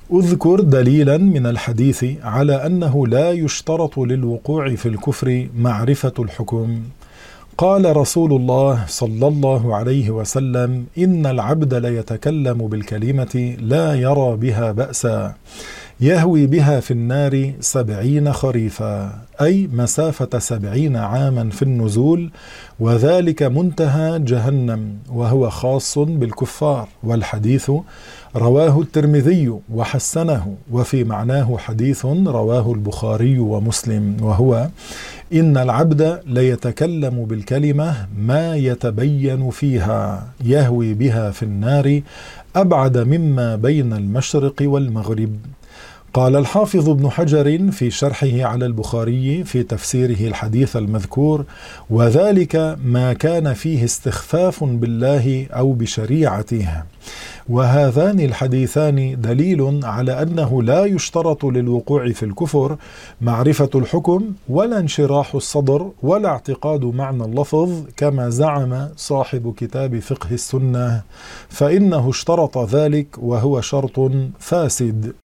اذكر دليلا من الحديث على أنه لا يشترط للوقوع في الكفر معرفة الحكم. قال رسول الله صلى الله عليه وسلم: إن العبد ليتكلم بالكلمة لا يرى بها بأسا يهوي بها في النار 70 خريفا، أي مسافة 70 عاما في النزول، وذلك منتهى جهنم، وهو خاص بالكفار. والحديث رواه الترمذي وحسنه، وفي معناه حديث رواه البخاري ومسلم، وهو: إن العبد ليتكلم بالكلمة ما يتبين فيها يهوي بها في النار أبعد مما بين المشرق والمغرب. قال الحافظ ابن حجر في شرحه على البخاري في تفسيره الحديث المذكور: وذلك ما كان فيه استخفاف بالله أو بشريعته. وهذان الحديثان دليل على أنه لا يشترط للوقوع في الكفر معرفة الحكم ولا انشراح الصدر ولا اعتقاد معنى اللفظ كما زعم صاحب كتاب فقه السنة، فإنه اشترط ذلك وهو شرط فاسد.